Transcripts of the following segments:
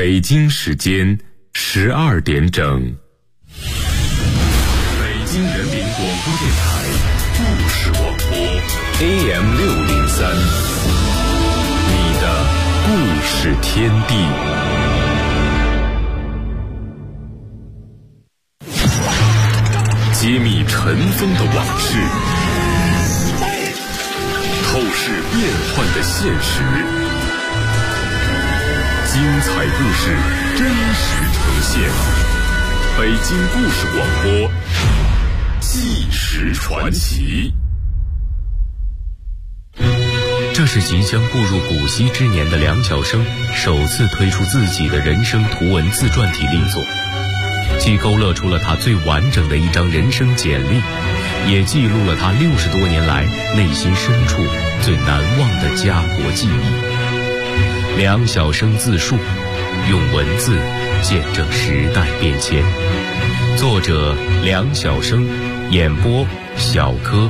北京时间12点整。北京人民广播电台故事广播 AM603， 你的故事天地。揭秘尘封的往事，透视变幻的现实，精彩故事真实呈现。北京故事广播，纪实传奇。 这是即将步入古稀之年的梁晓声首次推出自己的人生图文自传体力作，既勾勒出了他最完整的一张人生简历，也记录了他60多年来内心深处最难忘的家国记忆。梁晓声自述，用文字见证时代变迁。作者梁晓声，演播小柯。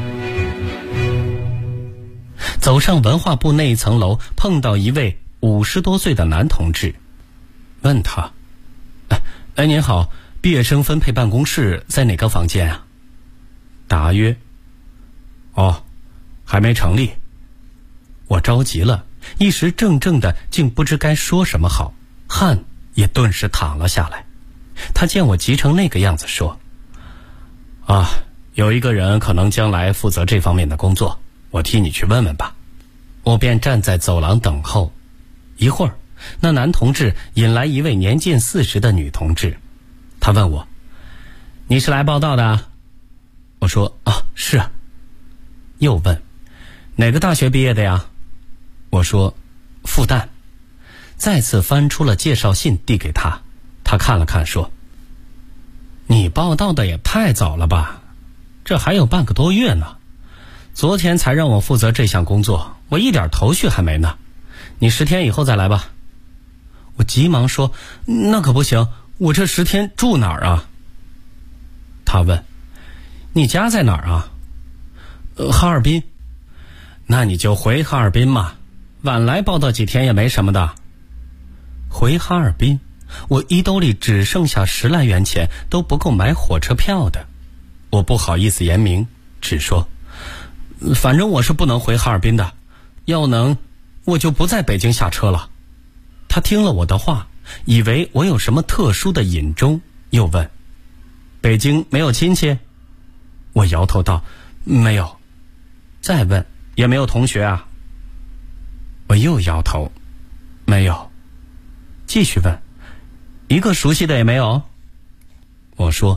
走上文化部那一层楼，碰到一位50多岁的男同志，问他：哎，您好，毕业生分配办公室在哪个房间啊？答曰：哦，还没成立。我着急了，一时怔怔的，竟不知该说什么好，汗也顿时淌了下来。他见我急成那个样子，说：啊，有一个人可能将来负责这方面的工作，我替你去问问吧。我便站在走廊等候。一会儿，那男同志引来一位年近40的女同志。他问我：你是来报道的？我说：啊，是啊。又问：哪个大学毕业的呀？我说：复旦。再次翻出了介绍信递给他，他看了看说：你报道的也太早了吧，这还有半个多月呢。昨天才让我负责这项工作，我一点头绪还没呢。你10天以后再来吧。我急忙说：那可不行，我这10天住哪儿啊？他问：你家在哪儿啊？哈尔滨。那你就回哈尔滨嘛，晚来报道几天也没什么的。回哈尔滨，我衣兜里只剩下10来元钱，都不够买火车票的。我不好意思言明，只说：反正我是不能回哈尔滨的，要能我就不在北京下车了。他听了我的话，以为我有什么特殊的隐衷，又问：北京没有亲戚？我摇头道：没有。再问：也没有同学啊？我又摇头：没有。继续问：一个熟悉的也没有？我说：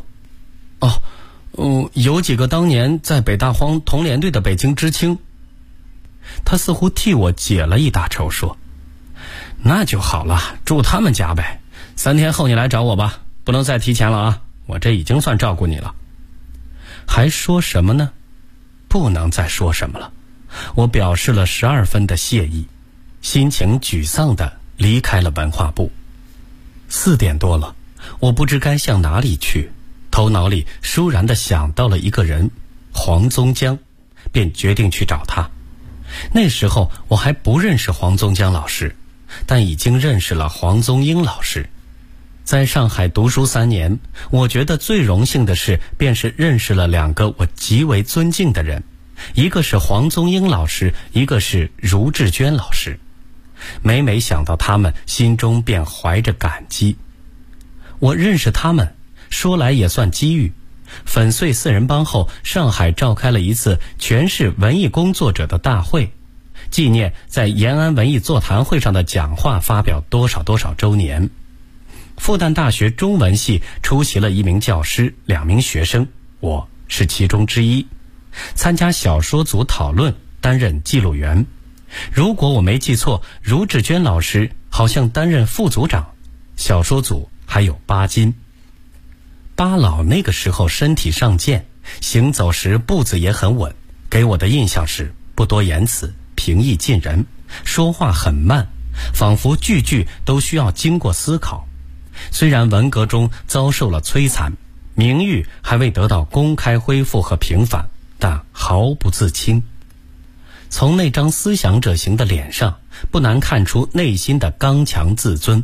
有几个当年在北大荒同联队的北京知青。他似乎替我解了一大愁，说：那就好了，住他们家呗。3天后你来找我吧，不能再提前了啊，我这已经算照顾你了。还说什么呢？不能再说什么了。我表示了12分的谢意，心情沮丧地离开了文化部。4点多了，我不知该向哪里去，头脑里倏然地想到了一个人，黄宗江，便决定去找他。那时候我还不认识黄宗江老师，但已经认识了黄宗英老师。在上海读书3年，我觉得最荣幸的事便是认识了2个我极为尊敬的人，一个是黄宗英老师，一个是茹志娟老师。每每想到他们，心中便怀着感激。我认识他们，说来也算机遇。粉碎4人帮后，上海召开了一次全市文艺工作者的大会，纪念在延安文艺座谈会上的讲话发表多少多少周年。复旦大学中文系出席了1名教师、2名学生，我是其中之一。参加小说组讨论，担任记录员。如果我没记错，茹志娟老师好像担任副组长，小说组还有巴金。巴老那个时候身体尚健，行走时步子也很稳，给我的印象是不多言辞，平易近人，说话很慢，仿佛句句都需要经过思考。虽然文革中遭受了摧残，名誉还未得到公开恢复和平反，但毫不自轻。从那张思想者型的脸上，不难看出内心的刚强自尊。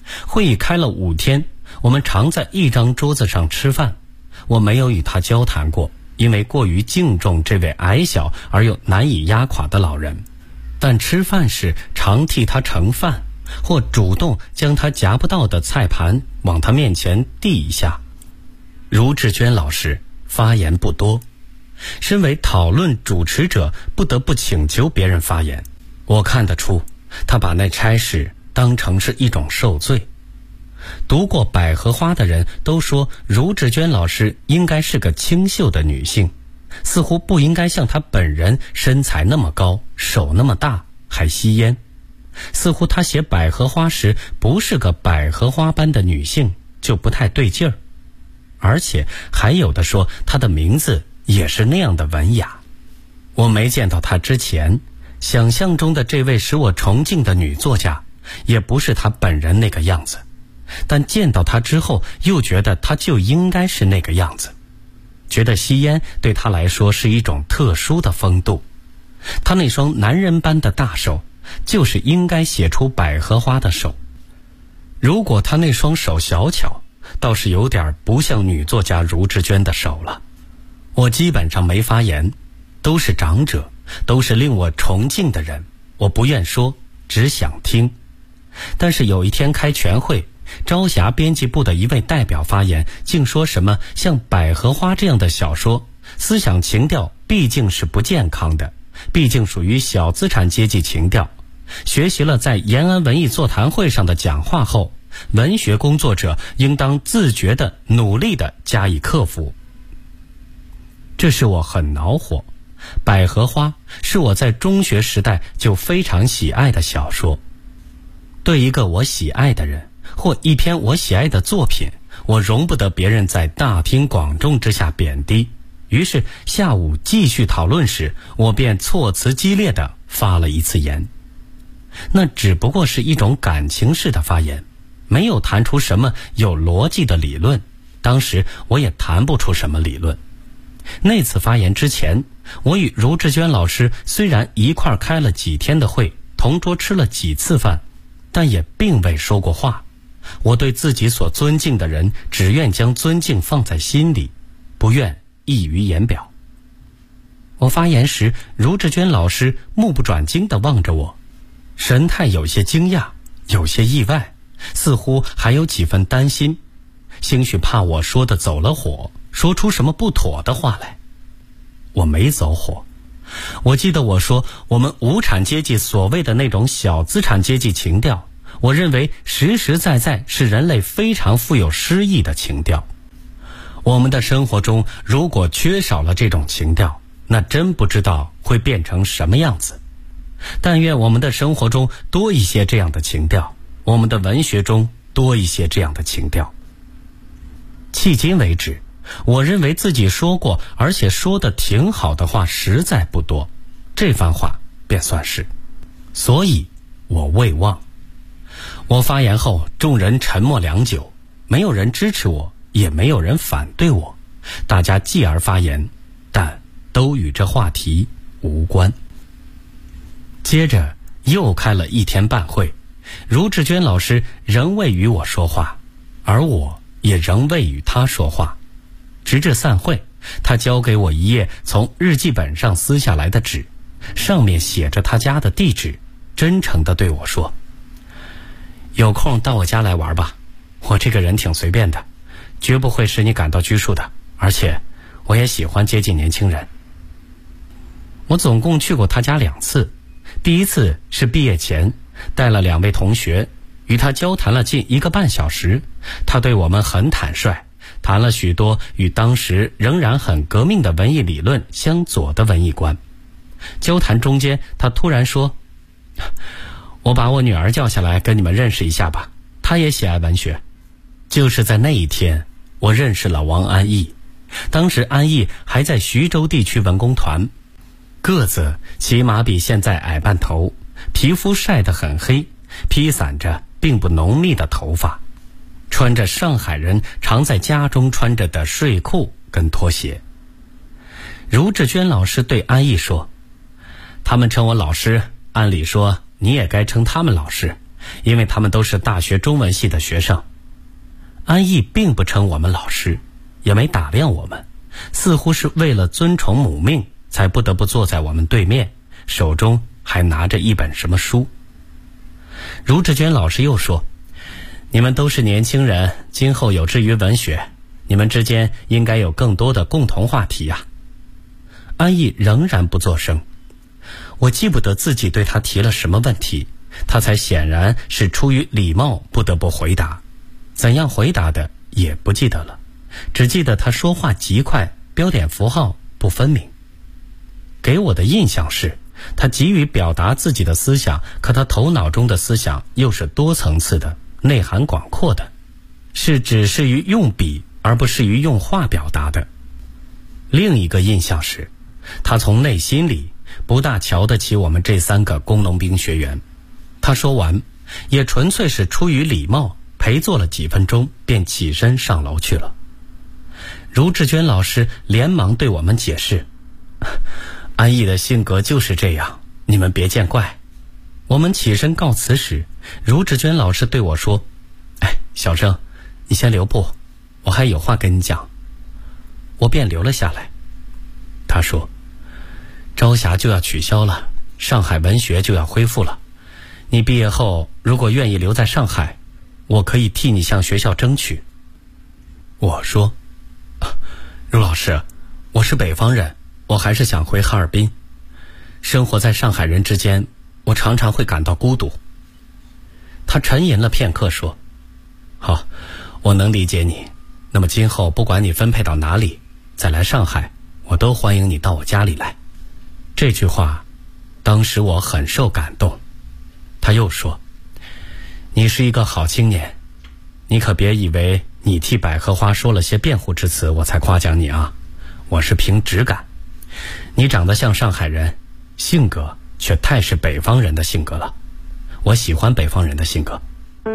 会议开了5天，我们常在一张桌子上吃饭。我没有与他交谈过，因为过于敬重这位矮小而又难以压垮的老人。但吃饭时常替他盛饭，或主动将他夹不到的菜盘往他面前递一下。茹志娟老师发言不多，身为讨论主持者，不得不请求别人发言。我看得出，他把那差事当成是一种受罪。读过《百合花》的人都说，茹志娟老师应该是个清秀的女性，似乎不应该像她本人身材那么高，手那么大，还吸烟。似乎她写《百合花》时不是个百合花般的女性，就不太对劲儿。而且还有的说，她的名字也是那样的文雅。我没见到她之前，想象中的这位使我崇敬的女作家，也不是她本人那个样子。但见到她之后，又觉得她就应该是那个样子，觉得吸烟对她来说是一种特殊的风度。她那双男人般的大手，就是应该写出百合花的手。如果她那双手小巧，倒是有点不像女作家茹志娟的手了。我基本上没发言，都是长者，都是令我崇敬的人，我不愿说，只想听。但是有一天开全会，朝霞编辑部的一位代表发言，竟说什么像《百合花》这样的小说，思想情调毕竟是不健康的，毕竟属于小资产阶级情调。学习了在延安文艺座谈会上的讲话后，文学工作者应当自觉地努力地加以克服。这是我很恼火。《百合花》是我在中学时代就非常喜爱的小说。对一个我喜爱的人，或一篇我喜爱的作品，我容不得别人在大庭广众之下贬低。于是下午继续讨论时，我便措辞激烈地发了一次言。那只不过是一种感情式的发言，没有谈出什么有逻辑的理论，当时我也谈不出什么理论。那次发言之前，我与茹志娟老师虽然一块开了几天的会，同桌吃了几次饭，但也并未说过话。我对自己所尊敬的人，只愿将尊敬放在心里，不愿溢于言表。我发言时，茹志娟老师目不转睛地望着我，神态有些惊讶，有些意外，似乎还有几分担心，兴许怕我说的走了火，说出什么不妥的话来。我没走火。我记得我说，我们无产阶级所谓的那种小资产阶级情调，我认为实实在在是人类非常富有诗意的情调。我们的生活中如果缺少了这种情调，那真不知道会变成什么样子。但愿我们的生活中多一些这样的情调，我们的文学中多一些这样的情调。迄今为止，我认为自己说过而且说得挺好的话实在不多，这番话便算是。所以我未忘。我发言后，众人沉默良久，没有人支持我，也没有人反对我，大家继而发言，但都与这话题无关。接着又开了1天半会，茹志娟老师仍未与我说话，而我也仍未与他说话。直至散会，他交给我一页从日记本上撕下来的纸，上面写着他家的地址，真诚地对我说：有空到我家来玩吧，我这个人挺随便的，绝不会使你感到拘束的，而且我也喜欢接近年轻人。我总共去过他家2次，第一次是毕业前，带了2位同学，与他交谈了近1个半小时。他对我们很坦率，谈了许多与当时仍然很革命的文艺理论相左的文艺观。交谈中间，他突然说：我把我女儿叫下来跟你们认识一下吧，她也喜爱文学。就是在那一天，我认识了王安忆。当时安忆还在徐州地区文工团，个子起码比现在矮半头，皮肤晒得很黑，披散着并不浓密的头发，穿着上海人常在家中穿着的睡裤跟拖鞋。茹志娟老师对安忆说：他们称我老师，按理说你也该称他们老师， 因为他们都是大学中文系的学生。安逸并不称我们老师，也没打量我们，似乎是为了尊崇母命，才不得不坐在我们对面，手中还拿着一本什么书。茹志娟老师又说，你们都是年轻人，今后有志于文学，你们之间应该有更多的共同话题呀。安逸仍然不作声，我记不得自己对他提了什么问题，他才显然是出于礼貌不得不回答，怎样回答的也不记得了，只记得他说话极快，标点符号不分明。给我的印象是他急于表达自己的思想，可他头脑中的思想又是多层次的，内涵广阔的，是只适于用笔而不适于用话表达的。另一个印象是他从内心里不大瞧得起我们这3个工农兵学员。他说完也纯粹是出于礼貌，陪坐了几分钟便起身上楼去了。茹志娟老师连忙对我们解释，安逸的性格就是这样，你们别见怪。我们起身告辞时，茹志娟老师对我说，小生，你先留步，我还有话跟你讲。我便留了下来。他说，朝霞就要取消了，上海文学就要恢复了，你毕业后如果愿意留在上海，我可以替你向学校争取。我说，茹老师，我是北方人，我还是想回哈尔滨。生活在上海人之间，我常常会感到孤独。他沉吟了片刻说，好，我能理解你，那么今后不管你分配到哪里，再来上海，我都欢迎你到我家里来。这句话当时我很受感动。他又说，你是一个好青年，你可别以为你替百合花说了些辩护之词我才夸奖你啊，我是凭直感。你长得像上海人，性格却太是北方人的性格了，我喜欢北方人的性格。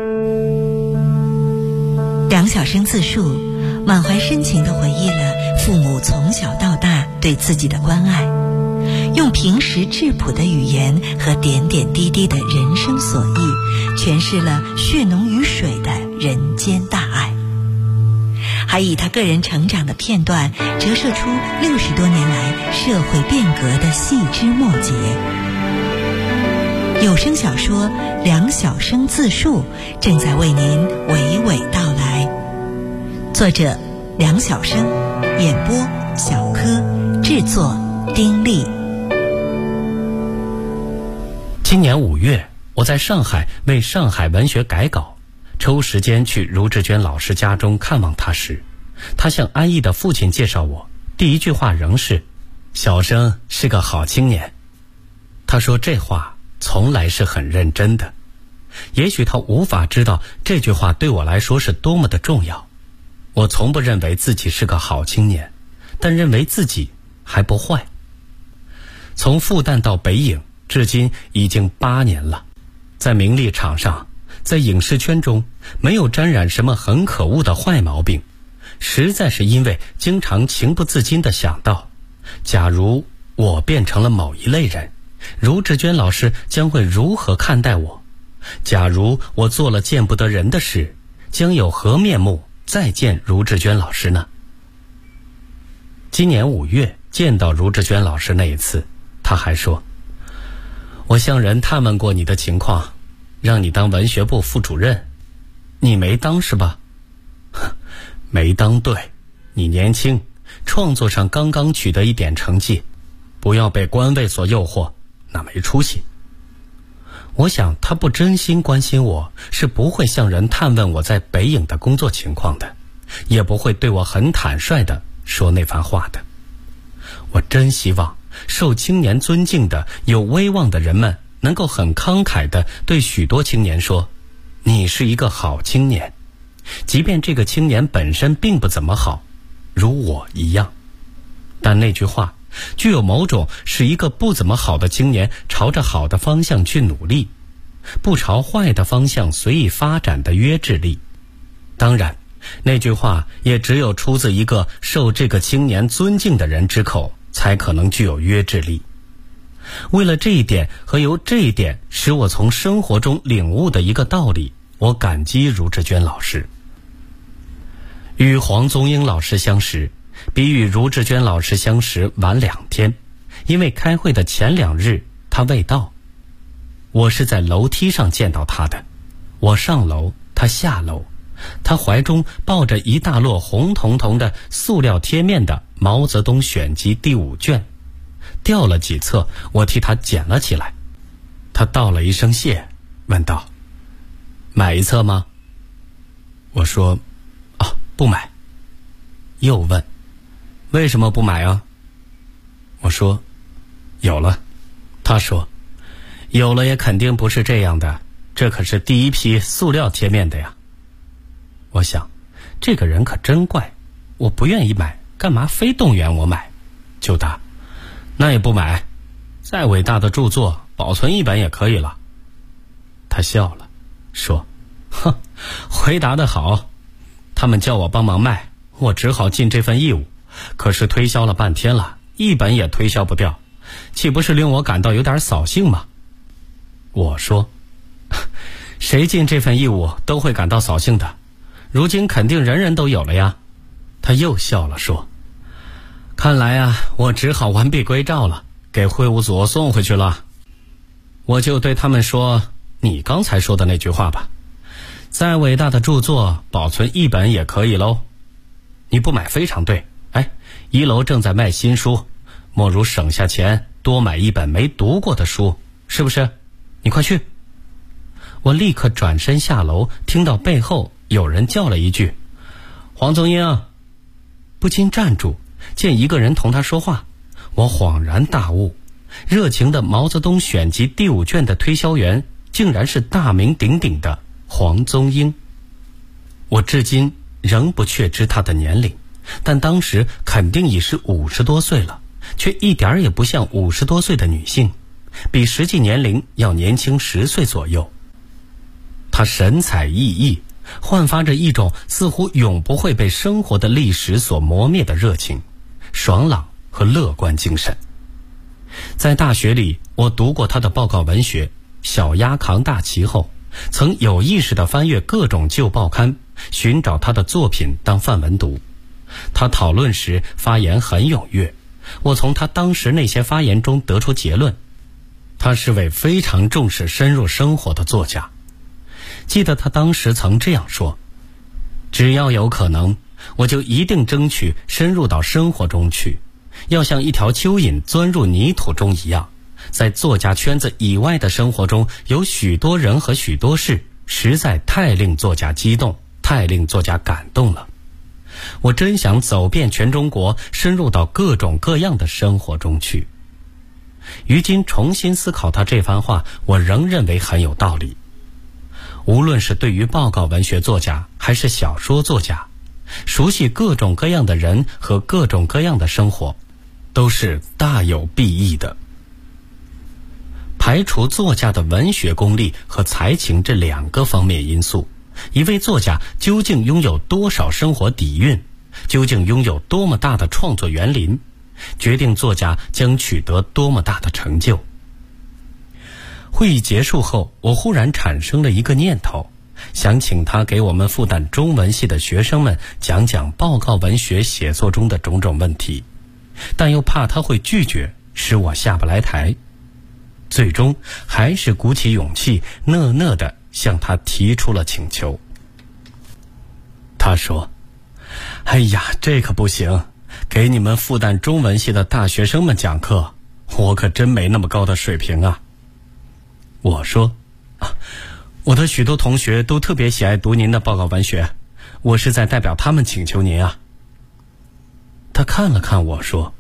梁晓声自述，满怀深情地回忆了父母从小到大对自己的关爱，用平实质朴的语言和点点滴滴的人生所忆，诠释了血浓于水的人间大爱，还以他个人成长的片段折射出60多年来社会变革的细枝末节。有声小说《梁晓声自述》正在为您娓娓道来，作者梁晓声，演播小柯，制作丁力。 今年5月，我在上海为上海文学改稿，抽时间去茹志娟老师家中看望她时，她向安逸的父亲介绍我，第一句话仍是小生是个好青年。他说这话从来是很认真的，也许他无法知道这句话对我来说是多么的重要。我从不认为自己是个好青年，但认为自己还不坏。从复旦到北影，至今已经8年了，在名利场上，在影视圈中，没有沾染什么很可恶的坏毛病，实在是因为经常情不自禁地想到，假如我变成了某一类人，茹志娟老师将会如何看待我？假如我做了见不得人的事，将有何面目再见茹志娟老师呢？今年5月见到茹志娟老师那一次，他还说，我向人探问过你的情况，让你当文学部副主任，你没当是吧？没当对，你年轻，创作上刚刚取得一点成绩，不要被官位所诱惑，那没出息。我想他不真心关心我，是不会向人探问我在北影的工作情况的，也不会对我很坦率地说那番话的。我真希望受青年尊敬的有威望的人们能够很慷慨地对许多青年说，你是一个好青年，即便这个青年本身并不怎么好，如我一样。但那句话具有某种使一个不怎么好的青年朝着好的方向去努力，不朝坏的方向随意发展的约制力。当然，那句话也只有出自一个受这个青年尊敬的人之口，才可能具有约制力。 为了这一点和由这一点使我从生活中领悟的一个道理，我感激茹志娟老师。与黄宗英老师相识，比与茹志娟老师相识晚2天，因为开会的前2日他未到。我是在楼梯上见到他的，我上楼，他下楼，他怀中抱着一大摞红彤彤的塑料贴面的《毛泽东选集》第5卷，掉了几册，我替他捡了起来。他道了一声谢，问道：“买一册吗？”我说：“不买。”又问：“为什么不买啊？”我说：“有了。”他说：“有了也肯定不是这样的，这可是第一批塑料贴面的呀。”我想，这个人可真怪，我不愿意买，干嘛非动员我买？就答：“那也不买，再伟大的著作，保存1本也可以了。”他笑了，说：“哼，回答得好。他们叫我帮忙卖，我只好尽这份义务。可是推销了半天了，1本也推销不掉，岂不是令我感到有点扫兴吗？”我说：“谁尽这份义务都会感到扫兴的，如今肯定人人都有了呀。”他又笑了，说：“看来啊，我只好完璧归赵了，给会务所送回去了。”我就对他们说：“你刚才说的那句话吧，再伟大的著作，保存1本也可以喽。你不买非常对，1楼正在卖新书，莫如省下钱多买1本没读过的书，是不是？你快去。”我立刻转身下楼，听到背后有人叫了一句：“黄宗英！”不禁站住，见一个人同他说话，我恍然大悟，热情的《毛泽东选集》第5卷的推销员竟然是大名鼎鼎的黄宗英。我至今仍不确知他的年龄，但当时肯定已是50多岁了，却一点也不像50多岁的女性，比实际年龄要年轻10岁左右。她神采奕奕，焕发着一种似乎永不会被生活的历史所磨灭的热情、爽朗和乐观精神。在大学里，我读过她的报告文学《小鸭扛大旗》后，曾有意识地翻阅各种旧报刊，寻找她的作品当范文读。她讨论时发言很踊跃，我从她当时那些发言中得出结论，她是位非常重视深入生活的作家。记得他当时曾这样说：“只要有可能，我就一定争取深入到生活中去，要像一条蚯蚓钻入泥土中一样，在作家圈子以外的生活中有许多人和许多事，实在太令作家激动，太令作家感动了。我真想走遍全中国，深入到各种各样的生活中去。”于今重新思考他这番话，我仍认为很有道理。无论是对于报告文学作家还是小说作家，熟悉各种各样的人和各种各样的生活，都是大有裨益的。排除作家的文学功力和才情这2个方面因素，一位作家究竟拥有多少生活底蕴，究竟拥有多么大的创作园林，决定作家将取得多么大的成就。会议结束后，我忽然产生了一个念头，想请他给我们复旦中文系的学生们讲讲报告文学写作中的种种问题，但又怕他会拒绝，使我下不来台。最终还是鼓起勇气，讷讷地向他提出了请求。他说：“哎呀，这可不行，给你们复旦中文系的大学生们讲课，我可真没那么高的水平啊。”我说：“我的许多同学都特别喜爱读您的报告文学，我是在代表他们请求您啊。”他看了看我说：“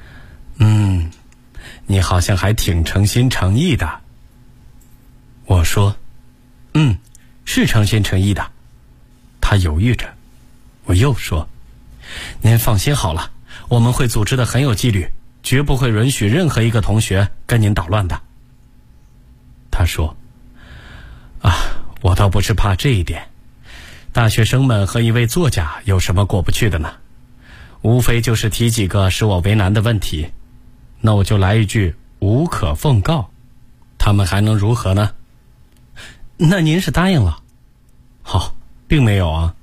你好像还挺诚心诚意的。”我说：“是诚心诚意的。”他犹豫着，我又说：“您放心好了，我们会组织的很有纪律，绝不会允许任何一个同学跟您捣乱的。”他说：“我倒不是怕这一点，大学生们和一位作家有什么过不去的呢？无非就是提几个使我为难的问题，那我就来一句无可奉告，他们还能如何呢？那您是答应了？好，并没有啊。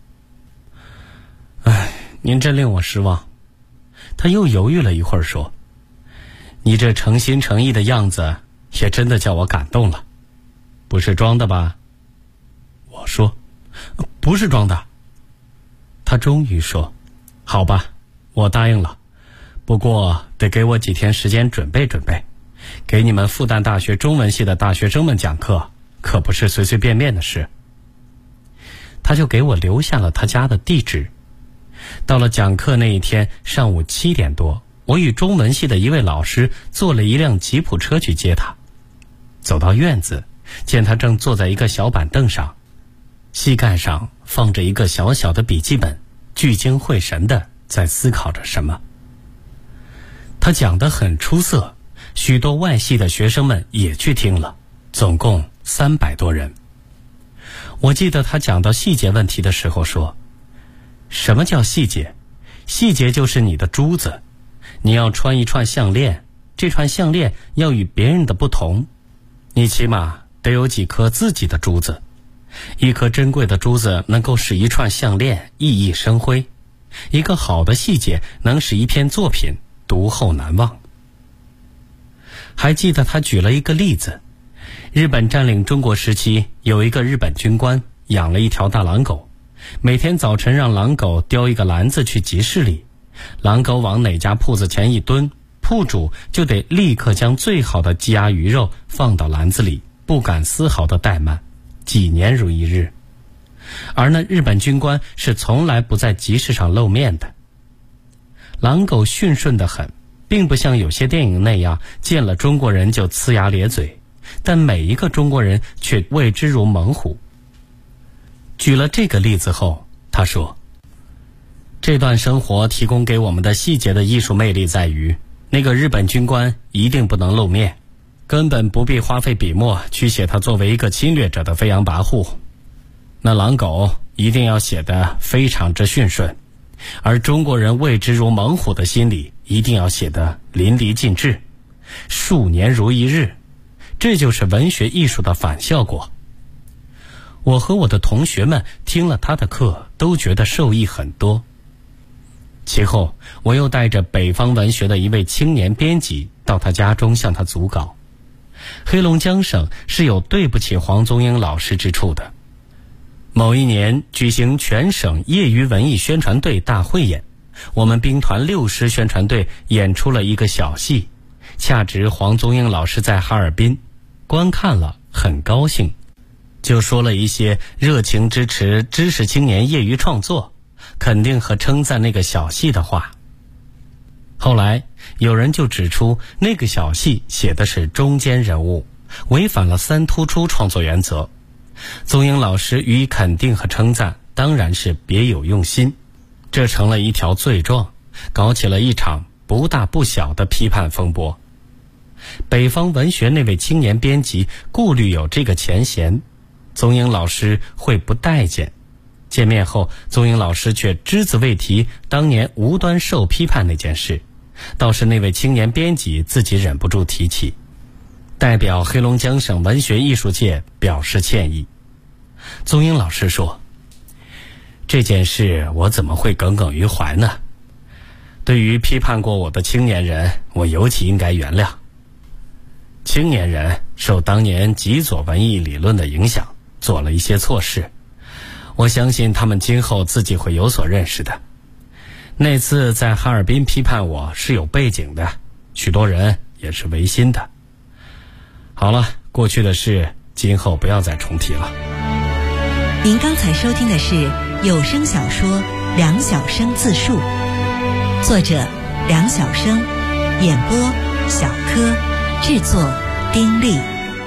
您真令我失望。他又犹豫了一会儿说，你这诚心诚意的样子也真的叫我感动了，不是装的吧？我说，不是装的。他终于说，好吧，我答应了，不过得给我几天时间准备准备，给你们复旦大学中文系的大学生们讲课，可不是随随便便的事。他就给我留下了他家的地址。到了讲课那一天上午7点多，我与中文系的一位老师坐了一辆吉普车去接他。走到院子，见他正坐在一个小板凳上，膝盖上放着一个小小的笔记本，聚精会神地在思考着什么。他讲得很出色，许多外系的学生们也去听了，总共300多人。我记得他讲到细节问题的时候说，什么叫细节？细节就是你的珠子，你要穿一串项链，这串项链要与别人的不同，你起码得有几颗自己的珠子。一颗珍贵的珠子能够使一串项链熠熠生辉，一个好的细节能使一篇作品读后难忘。还记得他举了一个例子，日本占领中国时期，有一个日本军官养了一条大狼狗，每天早晨让狼狗叼一个篮子去集市里，狼狗往哪家铺子前一蹲，铺主就得立刻将最好的鸡鸭鱼肉放到篮子里，不敢丝毫的怠慢，几年如一日。而那日本军官是从来不在集市上露面的。狼狗驯顺得很，并不像有些电影那样见了中国人就呲牙咧嘴，但每一个中国人却畏之如猛虎。举了这个例子后，他说，这段生活提供给我们的细节的艺术魅力在于，那个日本军官一定不能露面，根本不必花费笔墨去写他作为一个侵略者的飞扬跋扈。那狼狗一定要写得非常之驯顺，而中国人畏之如猛虎的心理一定要写得淋漓尽致，数年如一日，这就是文学艺术的反效果。我和我的同学们听了他的课，都觉得受益很多。其后我又带着北方文学的一位青年编辑到他家中向他组稿。黑龙江省是有对不起黄宗英老师之处的。某一年举行全省业余文艺宣传队大汇演，我们兵团6师宣传队演出了一个小戏，恰值黄宗英老师在哈尔滨，观看了很高兴，就说了一些热情支持知识青年业余创作，肯定和称赞那个小戏的话。后来有人就指出，那个小戏写的是中间人物，违反了3突出创作原则。宗英老师予以肯定和称赞，当然是别有用心，这成了一条罪状，搞起了一场不大不小的批判风波。北方文学那位青年编辑顾虑有这个前嫌，宗英老师会不待见。见面后，宗英老师却只字未提当年无端受批判那件事，倒是那位青年编辑自己忍不住提起，代表黑龙江省文学艺术界表示歉意。宗英老师说，这件事我怎么会耿耿于怀呢？对于批判过我的青年人，我尤其应该原谅。青年人受当年极左文艺理论的影响，做了一些错事，我相信他们今后自己会有所认识的。那次在哈尔滨批判我是有背景的，许多人也是违心的。好了，过去的事今后不要再重提了。 您刚才收听的是有声小说《梁晓声自述》，作者梁晓声，演播小柯，制作丁力。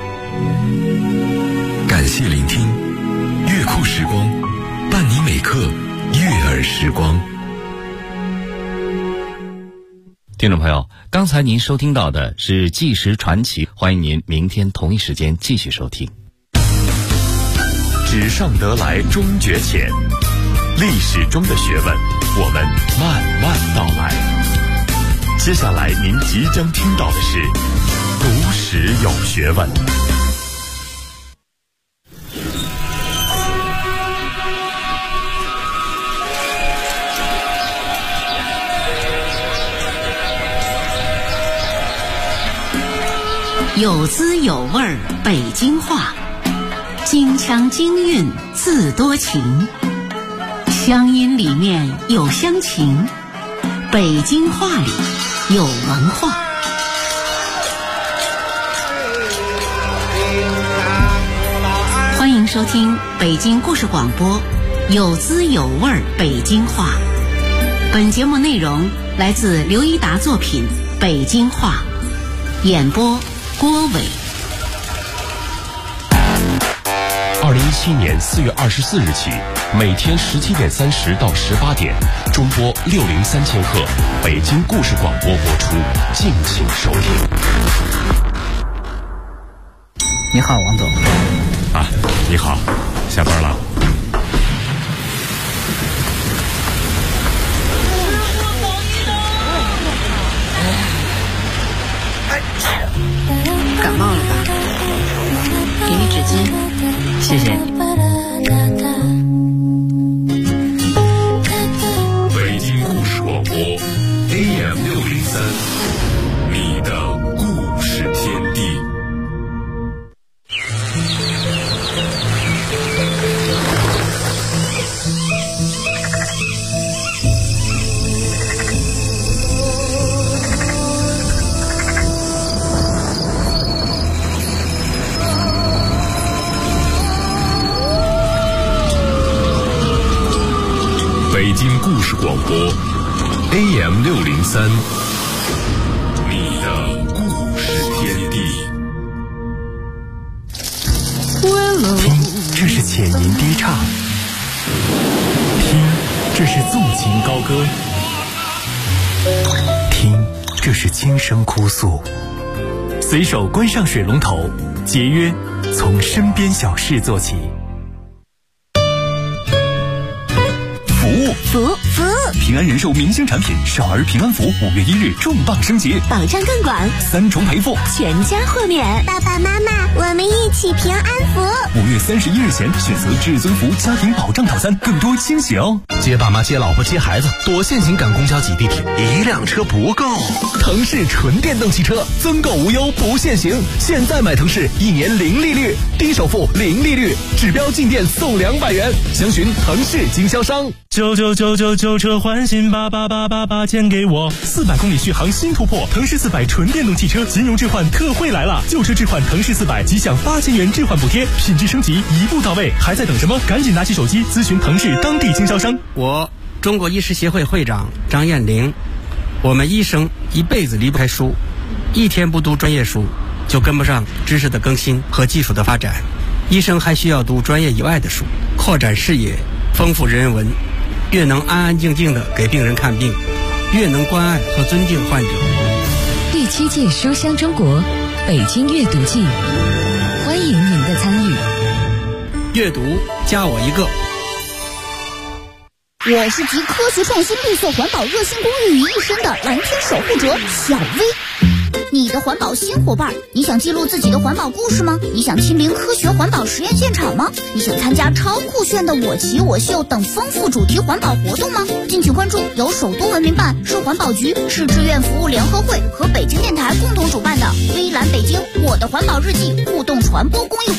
感谢聆听，乐库时光，伴你每刻悦耳时光。 听众朋友，刚才您收听到的是纪实传奇，欢迎您明天同一时间继续收听。 纸上得来终觉浅，历史中的学问，我们慢慢道来。接下来您即将听到的是读史有学问。 有滋有味儿北京话，京腔京韵字多情，乡音里面有乡情，北京话里有文化。欢迎收听北京故事广播，有滋有味儿北京话。本节目内容来自刘一达作品《北京话》，演播郭伟。 2017年4月24日起，每天17点30到18点，中波603千赫，北京故事广播播出，敬请收听。 你好，王总。 啊，你好，下班了。 感冒了吧？给你纸巾，谢谢你。 北京故事广播 AM603，你的故事天地。北京故事广播 AM603，你的故事天地。 听，这是浅吟低唱；听，这是纵情高歌；听，这是轻声哭诉。随手关上水龙头，节约从身边小事做起。 服务！平安人寿明星产品少儿平安符5月1日重磅升级， 保障更广 ，3重赔付， 全家豁免。 爸爸妈妈，我们一起平安符。 5月31日前选择至尊福家庭保障套餐，更多惊喜哦！ 接爸妈、接老婆、接孩子，多限行赶公交挤地铁，一辆车不够。腾势纯电动汽车，增购无忧不限行，现在买腾势1年零利率，低首付零利率，指标进店送200元，详询腾势经销商。 旧车换新，88888钱给我。400公里续航新突破，腾势400纯电动汽车金融置换特惠来了！旧车置换腾势400即享8000元置换补贴，品质升级一步到位，还在等什么？赶紧拿起手机咨询腾势当地经销商。 我中国医师协会会长张艳玲。我们医生一辈子离不开书，一天不读专业书，就跟不上知识的更新和技术的发展。医生还需要读专业以外的书，扩展视野，丰富人文。越能安安静静地给病人看病，越能关爱和尊敬患者。 第7届书香中国北京阅读季，欢迎您的参与。 阅读加我一个。 我是集科学创新、绿色环保、热心公益于一身的蓝天守护者小薇。你的环保新伙伴，你想记录自己的环保故事吗？你想亲临科学环保实验现场吗？你想参加超酷炫的我骑我秀等丰富主题环保活动吗？敬请关注由首都文明办、市环保局、市志愿服务联合会和北京电台共同主办的微蓝北京我的环保日记互动传播公益